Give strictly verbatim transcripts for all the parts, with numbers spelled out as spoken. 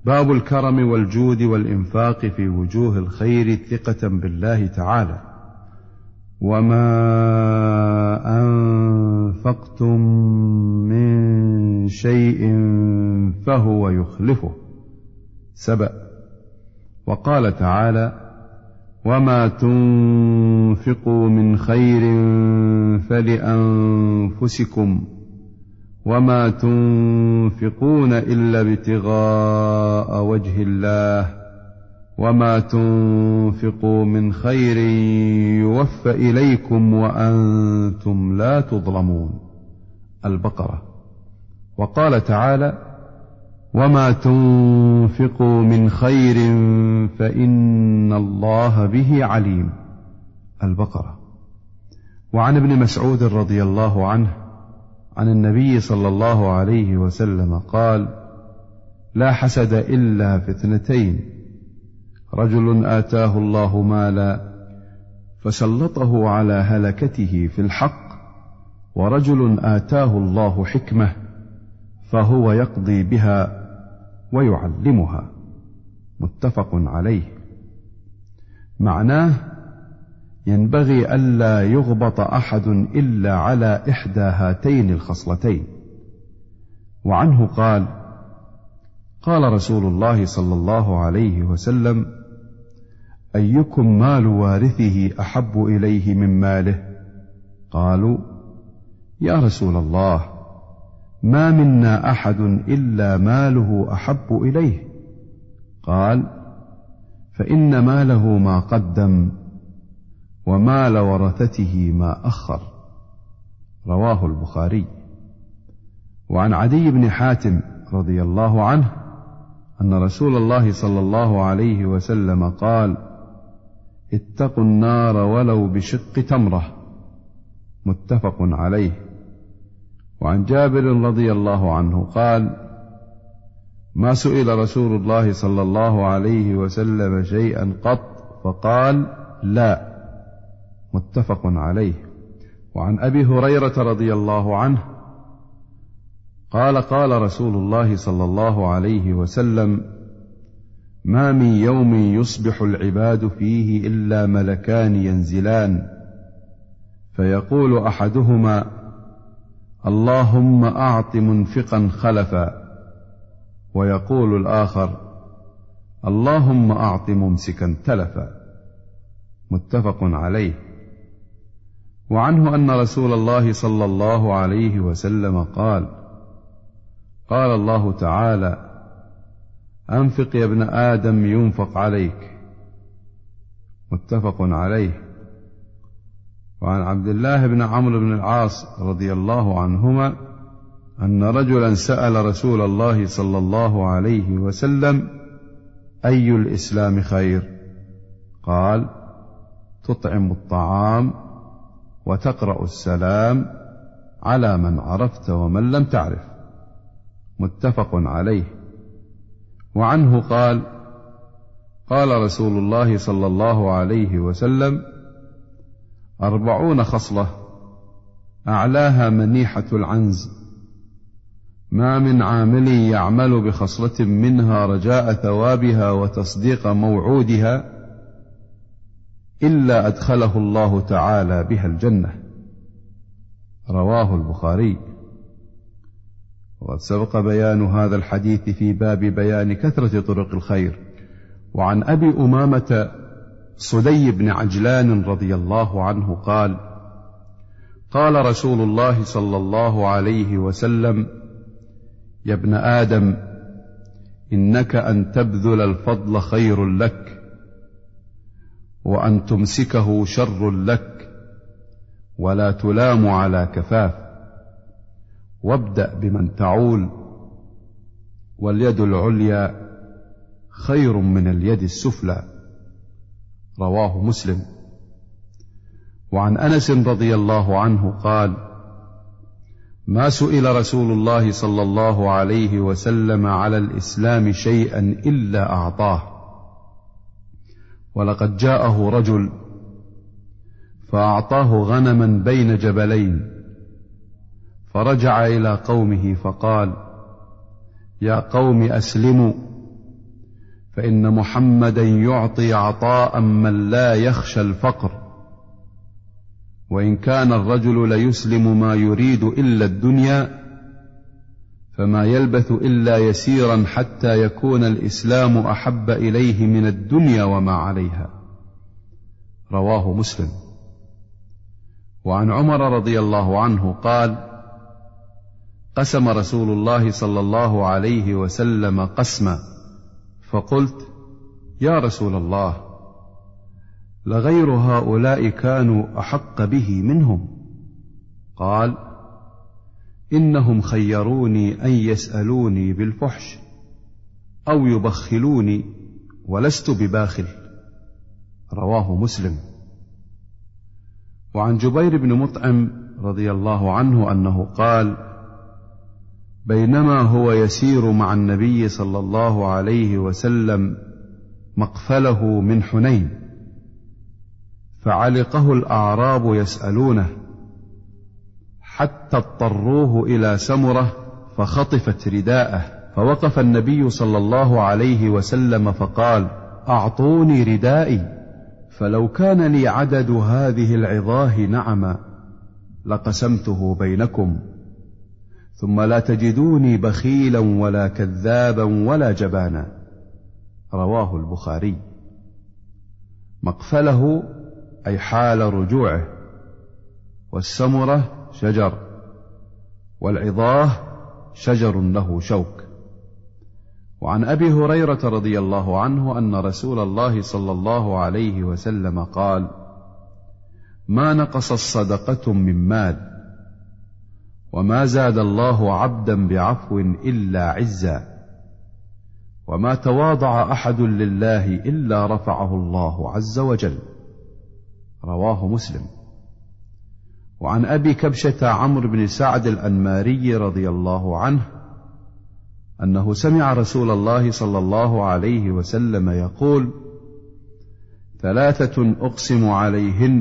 باب الكرم والجود والإنفاق في وجوه الخير ثقة بالله تعالى. وما أنفقتم من شيء فهو يخلفه. سبأ. وقال تعالى: وما تنفقوا من خير فلأنفسكم وما تنفقون إلا ابتغاء وجه الله وما تنفقوا من خير يوفى إليكم وأنتم لا تظلمون. البقرة. وقال تعالى: وما تنفقوا من خير فإن الله به عليم. البقرة. وعن ابن مسعود رضي الله عنه عن النبي صلى الله عليه وسلم قال: لا حسد إلا في اثنتين: رجل آتاه الله مالا فسلطه على هلكته في الحق، ورجل آتاه الله حكمة فهو يقضي بها ويعلمها. متفق عليه. معناه: ينبغي ألا يغبط أحد إلا على إحدى هاتين الخصلتين. وعنه قال: قال رسول الله صلى الله عليه وسلم: أيكم مال وارثه أحب إليه من ماله؟ قالوا: يا رسول الله، ما منا أحد إلا ماله أحب إليه. قال: فإن ماله ما قدم ومال ورثته ما أخر. رواه البخاري. وعن عدي بن حاتم رضي الله عنه أن رسول الله صلى الله عليه وسلم قال: اتقوا النار ولو بشق تمرة. متفق عليه. وعن جابر رضي الله عنه قال: ما سئل رسول الله صلى الله عليه وسلم شيئا قط فقال: لا. متفق عليه. وعن أبي هريرة رضي الله عنه قال: قال رسول الله صلى الله عليه وسلم: ما من يوم يصبح العباد فيه إلا ملكان ينزلان، فيقول أحدهما: اللهم أعط منفقا خلفا، ويقول الآخر: اللهم أعط ممسكا تلفا. متفق عليه. وعنه أن رسول الله صلى الله عليه وسلم قال: قال الله تعالى: أنفق يا ابن آدم ينفق عليك. متفق عليه. وعن عبد الله بن عمرو بن العاص رضي الله عنهما أن رجلا سأل رسول الله صلى الله عليه وسلم: أي الإسلام خير؟ قال: تطعم الطعام وتقرأ السلام على من عرفت ومن لم تعرف. متفق عليه. وعنه قال: قال رسول الله صلى الله عليه وسلم: أربعون خصلة أعلاها منيحة العنز، ما من عامل يعمل بخصلة منها رجاء ثوابها وتصديق موعودها إلا أدخله الله تعالى بها الجنة. رواه البخاري. وقد سبق بيان هذا الحديث في باب بيان كثرة طرق الخير. وعن أبي أمامة صدي بن عجلان رضي الله عنه قال: قال رسول الله صلى الله عليه وسلم: يا ابن آدم، إنك أن تبذل الفضل خير لك، وأن تمسكه شر لك، ولا تلام على كفاف، وابدأ بمن تعول، واليد العليا خير من اليد السفلى. رواه مسلم. وعن أنس رضي الله عنه قال: ما سئل رسول الله صلى الله عليه وسلم على الإسلام شيئا إلا أعطاه، ولقد جاءه رجل فأعطاه غنما بين جبلين، فرجع إلى قومه فقال: يا قوم أسلموا فإن محمدا يعطي عطاء من لا يخشى الفقر، وإن كان الرجل ليسلم ما يريد إلا الدنيا فما يلبث إلا يسيرا حتى يكون الإسلام أحب إليه من الدنيا وما عليها. رواه مسلم. وعن عمر رضي الله عنه قال: قسم رسول الله صلى الله عليه وسلم قسما، فقلت: يا رسول الله، لغير هؤلاء كانوا أحق به منهم؟ قال: إنهم خيروني أن يسألوني بالفحش أو يبخلوني ولست بباخل. رواه مسلم. وعن جبير بن مطعم رضي الله عنه أنه قال: بينما هو يسير مع النبي صلى الله عليه وسلم مقفله من حنين، فعلقه الأعراب يسألونه حتى اضطروه إلى سمرة فخطفت رداءه، فوقف النبي صلى الله عليه وسلم فقال: أعطوني ردائي، فلو كان لي عدد هذه العظاه نعما لقسمته بينكم، ثم لا تجدوني بخيلا ولا كذابا ولا جبانا. رواه البخاري. مقفله أي حال رجوعه، والسمرة شجر، والعظاه شجر له شوك. وعن أبي هريرة رضي الله عنه أن رسول الله صلى الله عليه وسلم قال: ما نقص الصدقة من مال، وما زاد الله عبدا بعفو إلا عزا، وما تواضع أحد لله إلا رفعه الله عز وجل. رواه مسلم. وعن أبي كبشة عمرو بن سعد الأنماري رضي الله عنه أنه سمع رسول الله صلى الله عليه وسلم يقول: ثلاثة أقسم عليهن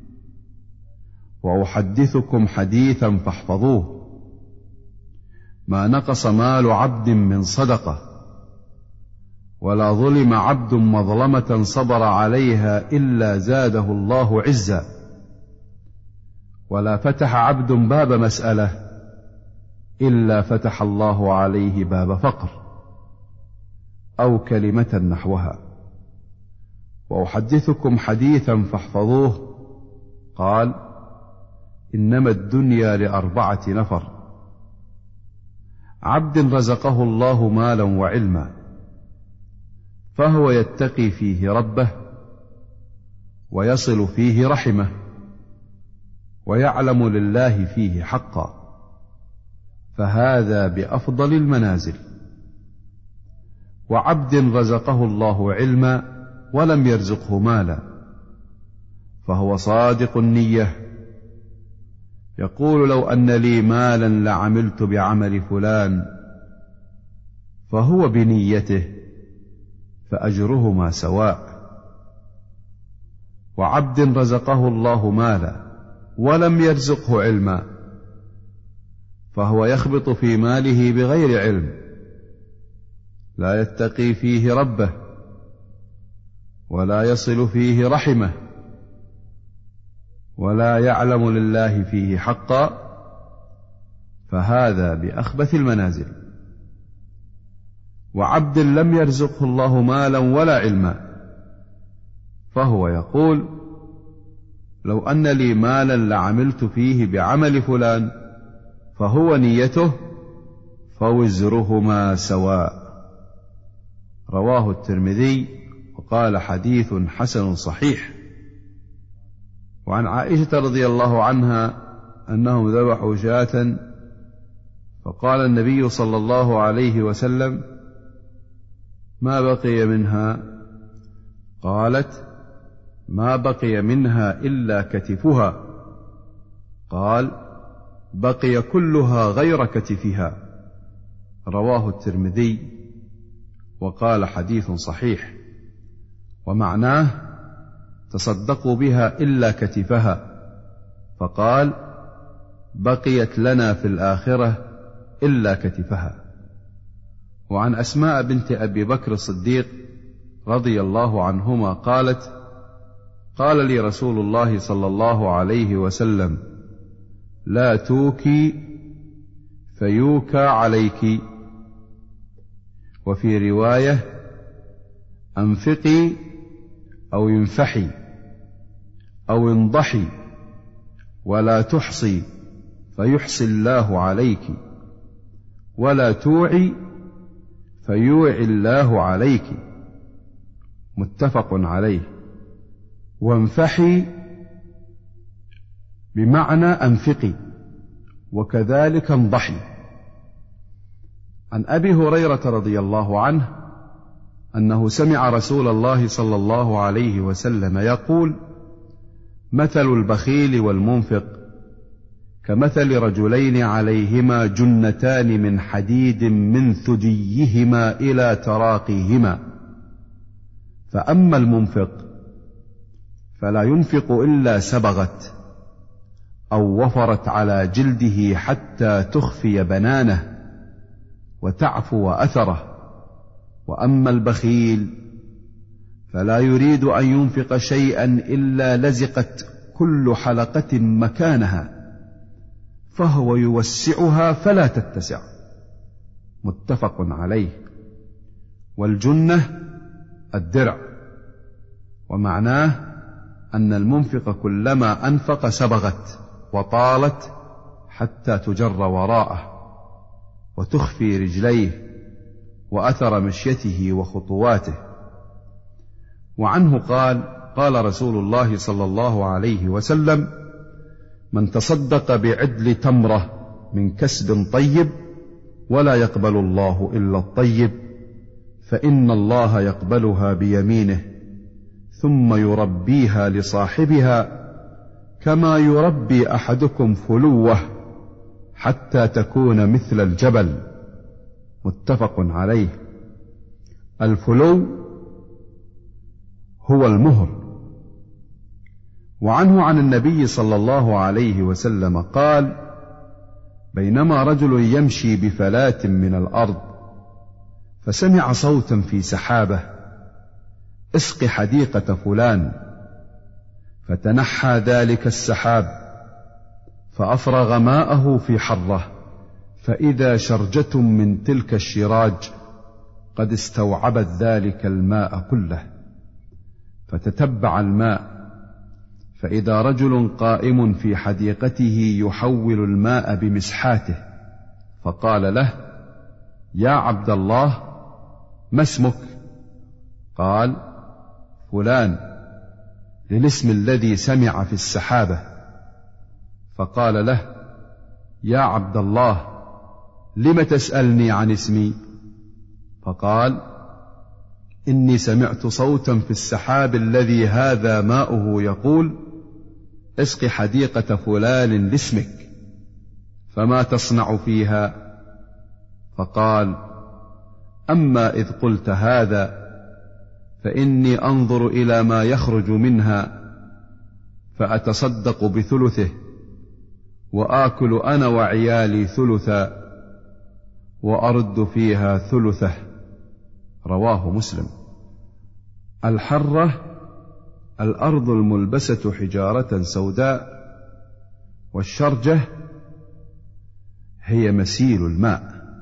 وأحدثكم حديثا فاحفظوه: ما نقص مال عبد من صدقة، ولا ظلم عبد مظلمة صبر عليها إلا زاده الله عزا، ولا فتح عبد باب مسألة إلا فتح الله عليه باب فقر، أو كلمة نحوها. وأحدثكم حديثا فاحفظوه: قال: إنما الدنيا لأربعة نفر: عبد رزقه الله مالا وعلما، فهو يتقي فيه ربه، ويصل فيه رحمه، ويعلم لله فيه حقا، فهذا بأفضل المنازل. وعبد رزقه الله علما ولم يرزقه مالا، فهو صادق النية، يقول: لو أن لي مالا لعملت بعمل فلان، فهو بنيته، فأجرهما سواء. وعبد رزقه الله مالا ولم يرزقه علما، فهو يخبط في ماله بغير علم، لا يتقي فيه ربه، ولا يصل فيه رحمه، ولا يعلم لله فيه حقا، فهذا بأخبث المنازل. وعبد لم يرزقه الله مالا ولا علما، فهو يقول: لو أن لي مالا لعملت فيه بعمل فلان، فهو نيته، فوزرهما سواء. رواه الترمذي وقال: حديث حسن صحيح. وعن عائشة رضي الله عنها أنهم ذبحوا شاة، فقال النبي صلى الله عليه وسلم: ما بقي منها؟ قالت: ما بقي منها إلا كتفها. قال: بقي كلها غير كتفها. رواه الترمذي وقال: حديث صحيح. ومعناه: تصدقوا بها إلا كتفها. فقال: بقيت لنا في الآخرة إلا كتفها. وعن أسماء بنت أبي بكر الصديق رضي الله عنهما قالت: قال لي رسول الله صلى الله عليه وسلم: لا توكي فيوكى عليك. وفي رواية: أنفقي أو ينفحي أو انضحي ولا تحصي فيحصي الله عليك، ولا توعي فيوعي الله عليك. متفق عليه. وانفحي بمعنى أنفقي، وكذلك انضحي. عن أبي هريرة رضي الله عنه أنه سمع رسول الله صلى الله عليه وسلم يقول: مثل البخيل والمنفق كمثل رجلين عليهما جنتان من حديد من ثديهما إلى تراقيهما، فأما المنفق فلا ينفق إلا سبغت أو وفرت على جلده حتى تخفي بنانه وتعفو أثره، وأما البخيل فلا يريد أن ينفق شيئا إلا لزقت كل حلقة مكانها، فهو يوسعها فلا تتسع. متفق عليه. والجنة الدرع، ومعناه أن المنفق كلما أنفق سبغت وطالت حتى تجر وراءه وتخفي رجليه وأثر مشيته وخطواته. وعنه قال: قال رسول الله صلى الله عليه وسلم: من تصدق بعدل تمرة من كسب طيب ولا يقبل الله إلا الطيب فإن الله يقبلها بيمينه ثم يربيها لصاحبها كما يربي أحدكم فلوه حتى تكون مثل الجبل. متفق عليه. الفلو هو المهر. وعنه عن النبي صلى الله عليه وسلم قال: بينما رجل يمشي بفلاة من الأرض فسمع صوتا في سحابة: اسق حديقة فلان. فتنحى ذلك السحاب فأفرغ ماءه في حره، فإذا شرجة من تلك الشراج قد استوعبت ذلك الماء كله، فتتبع الماء فإذا رجل قائم في حديقته يحول الماء بمسحاته، فقال له: يا عبد الله، ما اسمك؟ قال: فلان، للاسم الذي سمع في السحابة. فقال له: يا عبد الله، لم تسألني عن اسمي؟ فقال: إني سمعت صوتا في السحاب الذي هذا ماؤه يقول: اسق حديقة فلان لاسمك، فما تصنع فيها؟ فقال: أما إذ قلت هذا فإني أنظر إلى ما يخرج منها فأتصدق بثلثه وآكل أنا وعيالي ثلثا وأرد فيها ثلثه. رواه مسلم. الحرة الأرض الملبسة حجارة سوداء، والشرجة هي مسيل الماء.